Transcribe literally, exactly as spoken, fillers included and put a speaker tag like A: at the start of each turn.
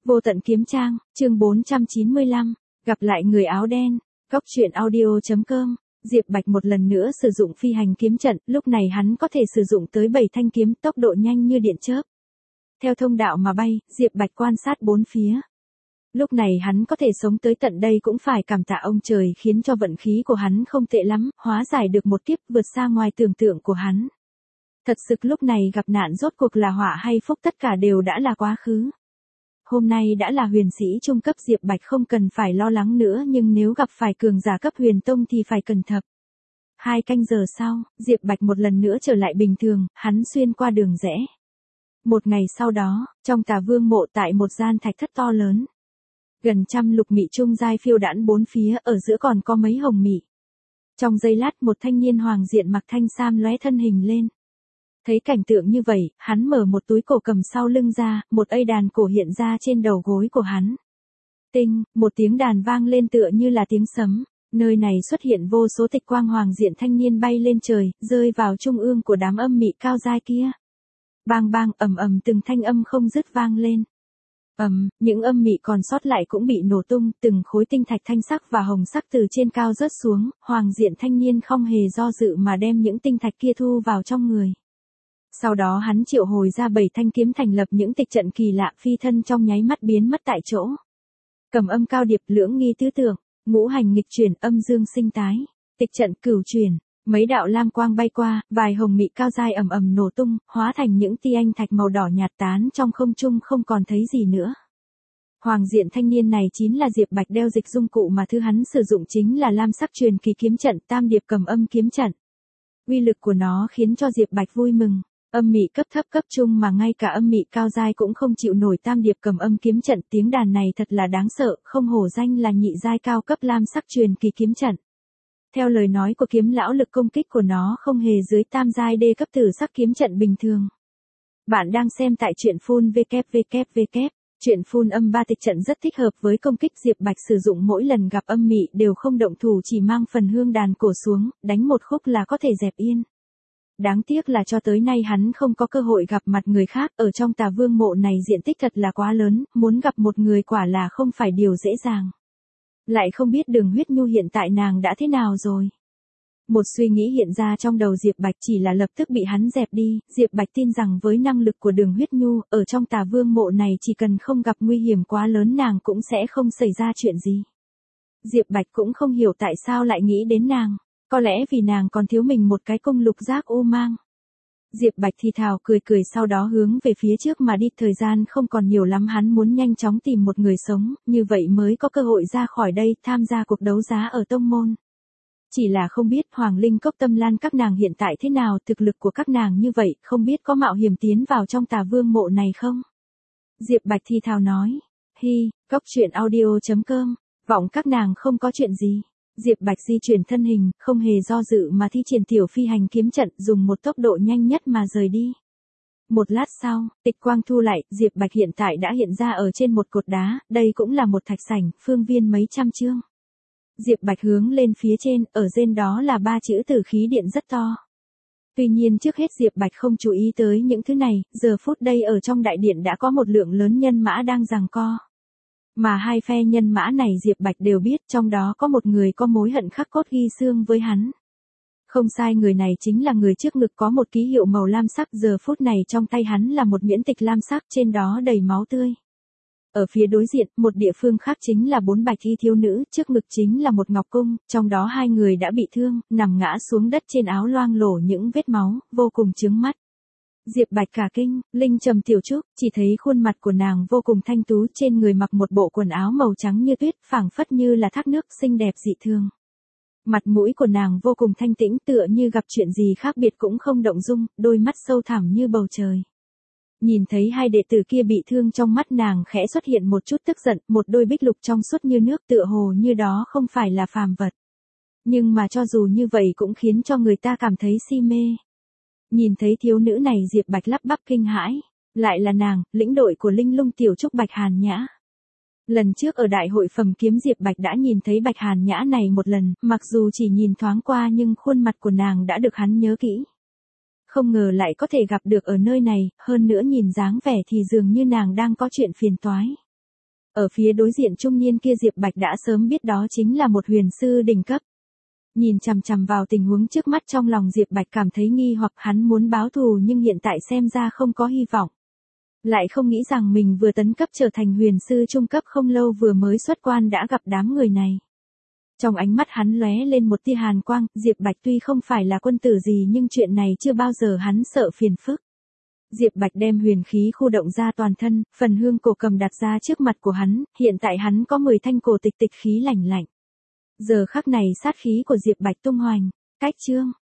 A: Vô tận kiếm trang, chương bốn trăm chín mươi lăm, gặp lại người áo đen. Góc truyện audio chấm com. Diệp Bạch một lần nữa sử dụng phi hành kiếm trận, lúc này hắn có thể sử dụng tới bảy thanh kiếm, tốc độ nhanh như điện chớp. Theo thông đạo mà bay, Diệp Bạch quan sát bốn phía. Lúc này hắn có thể sống tới tận đây cũng phải cảm tạ ông trời khiến cho vận khí của hắn không tệ lắm, hóa giải được một kiếp vượt xa ngoài tưởng tượng của hắn. Thật sự lúc này gặp nạn rốt cuộc là họa hay phúc tất cả đều đã là quá khứ. Hôm nay đã là huyền sĩ trung cấp, Diệp Bạch không cần phải lo lắng nữa, nhưng nếu gặp phải cường giả cấp huyền tông thì phải cẩn thận. Hai canh giờ sau, Diệp Bạch một lần nữa trở lại bình thường, hắn xuyên qua đường rẽ. Một ngày sau đó, trong Tà Vương mộ tại một gian thạch thất to lớn. Gần trăm lục mị trung giai phiêu đãng bốn phía, ở giữa còn có mấy hồng mị. Trong giây lát một thanh niên hoàng diện mặc thanh sam lóe thân hình lên. Thấy cảnh tượng như vậy, hắn mở một túi cổ cầm sau lưng ra, một ây đàn cổ hiện ra trên đầu gối của hắn. Tinh, một tiếng đàn vang lên tựa như là tiếng sấm, nơi này xuất hiện vô số tịch quang, hoàng diện thanh niên bay lên trời, rơi vào trung ương của đám âm mị cao giai kia. Bang bang, ầm ầm, từng thanh âm không dứt vang lên. Ầm, những âm mị còn sót lại cũng bị nổ tung, từng khối tinh thạch thanh sắc và hồng sắc từ trên cao rớt xuống, hoàng diện thanh niên không hề do dự mà đem những tinh thạch kia thu vào trong người. Sau đó hắn triệu hồi ra bảy thanh kiếm thành lập những tịch trận kỳ lạ, phi thân trong nháy mắt biến mất tại chỗ. Cầm âm cao điệp, lưỡng nghi tứ tưởng, ngũ hành nghịch chuyển, âm dương sinh tái, tịch trận cửu chuyển, mấy đạo lam quang bay qua, vài hồng mị cao giai ầm ầm nổ tung, hóa thành những tia anh thạch màu đỏ nhạt tán trong không trung, không còn thấy gì nữa. Hoàng diện thanh niên này chính là Diệp Bạch đeo dịch dung cụ mà thứ hắn sử dụng chính là lam sắc truyền kỳ kiếm trận, tam điệp cầm âm kiếm trận. Uy lực của nó khiến cho Diệp Bạch vui mừng. Âm mị cấp thấp cấp trung mà ngay cả âm mị cao giai cũng không chịu nổi tam điệp cầm âm kiếm trận, tiếng đàn này thật là đáng sợ, không hổ danh là nhị giai cao cấp lam sắc truyền kỳ kiếm trận. Theo lời nói của kiếm lão, lực công kích của nó không hề dưới tam giai đê cấp tử sắc kiếm trận bình thường. Bạn đang xem tại truyện phun www. Truyện phun âm ba tịch trận rất thích hợp với công kích. Diệp Bạch sử dụng mỗi lần gặp âm mị đều không động thủ, chỉ mang phần hương đàn cổ xuống, đánh một khúc là có thể dẹp yên. Đáng tiếc là cho tới nay hắn không có cơ hội gặp mặt người khác, ở trong Tà Vương mộ này diện tích thật là quá lớn, muốn gặp một người quả là không phải điều dễ dàng. Lại không biết Đường Huyết Nhu hiện tại nàng đã thế nào rồi. Một suy nghĩ hiện ra trong đầu Diệp Bạch, chỉ là lập tức bị hắn dẹp đi. Diệp Bạch tin rằng với năng lực của Đường Huyết Nhu, ở trong Tà Vương mộ này chỉ cần không gặp nguy hiểm quá lớn nàng cũng sẽ không xảy ra chuyện gì. Diệp Bạch cũng không hiểu tại sao lại nghĩ đến nàng. Có lẽ vì nàng còn thiếu mình một cái cung lục giác u mang. Diệp Bạch thì thào cười cười, sau đó hướng về phía trước mà đi, thời gian không còn nhiều lắm, hắn muốn nhanh chóng tìm một người sống, như vậy mới có cơ hội ra khỏi đây, tham gia cuộc đấu giá ở tông môn. Chỉ là không biết Hoàng Linh Cốc, Tâm Lan các nàng hiện tại thế nào, thực lực của các nàng như vậy, không biết có mạo hiểm tiến vào trong Tà Vương mộ này không? Diệp Bạch thì thào nói, hi, góc truyện audio chấm com, vọng các nàng không có chuyện gì. Diệp Bạch di chuyển thân hình, không hề do dự mà thi triển tiểu phi hành kiếm trận, dùng một tốc độ nhanh nhất mà rời đi. Một lát sau, tịch quang thu lại, Diệp Bạch hiện tại đã hiện ra ở trên một cột đá, đây cũng là một thạch sảnh, phương viên mấy trăm chương. Diệp Bạch hướng lên phía trên, ở trên đó là ba chữ Tử Khí Điện rất to. Tuy nhiên trước hết Diệp Bạch không chú ý tới những thứ này, giờ phút đây ở trong đại điện đã có một lượng lớn nhân mã đang giằng co. Mà hai phe nhân mã này Diệp Bạch đều biết, trong đó có một người có mối hận khắc cốt ghi xương với hắn. Không sai, người này chính là người trước ngực có một ký hiệu màu lam sắc, giờ phút này trong tay hắn là một nhuyễn tịch lam sắc, trên đó đầy máu tươi. Ở phía đối diện, một địa phương khác chính là bốn bạch y thiếu nữ, trước ngực chính là một ngọc cung, trong đó hai người đã bị thương, nằm ngã xuống đất, trên áo loang lổ những vết máu, vô cùng chướng mắt. Diệp Bạch cả kinh, Linh Trầm Tiểu Trúc, chỉ thấy khuôn mặt của nàng vô cùng thanh tú, trên người mặc một bộ quần áo màu trắng như tuyết, phảng phất như là thác nước, xinh đẹp dị thường. Mặt mũi của nàng vô cùng thanh tĩnh, tựa như gặp chuyện gì khác biệt cũng không động dung, đôi mắt sâu thẳm như bầu trời. Nhìn thấy hai đệ tử kia bị thương, trong mắt nàng khẽ xuất hiện một chút tức giận, một đôi bích lục trong suốt như nước, tựa hồ như đó không phải là phàm vật. Nhưng mà cho dù như vậy cũng khiến cho người ta cảm thấy si mê. Nhìn thấy thiếu nữ này Diệp Bạch lắp bắp kinh hãi, lại là nàng, lĩnh đội của Linh Lung Tiểu Trúc Bạch Hàn Nhã. Lần trước ở đại hội phẩm kiếm Diệp Bạch đã nhìn thấy Bạch Hàn Nhã này một lần, mặc dù chỉ nhìn thoáng qua nhưng khuôn mặt của nàng đã được hắn nhớ kỹ. Không ngờ lại có thể gặp được ở nơi này, hơn nữa nhìn dáng vẻ thì dường như nàng đang có chuyện phiền toái. Ở phía đối diện trung niên kia Diệp Bạch đã sớm biết đó chính là một huyền sư đỉnh cấp. Nhìn chằm chằm vào tình huống trước mắt trong lòng Diệp Bạch cảm thấy nghi hoặc hắn muốn báo thù nhưng hiện tại xem ra không có hy vọng. Lại không nghĩ rằng mình vừa tấn cấp trở thành huyền sư trung cấp không lâu vừa mới xuất quan đã gặp đám người này. Trong ánh mắt hắn lóe lên một tia hàn quang, Diệp Bạch tuy không phải là quân tử gì nhưng chuyện này chưa bao giờ hắn sợ phiền phức. Diệp Bạch đem huyền khí khu động ra toàn thân, phần hương cổ cầm đặt ra trước mặt của hắn, hiện tại hắn có mười thanh cổ tịch tịch khí lạnh lạnh. Giờ khắc này sát khí của Diệp Bạch tung hoành, cách chương.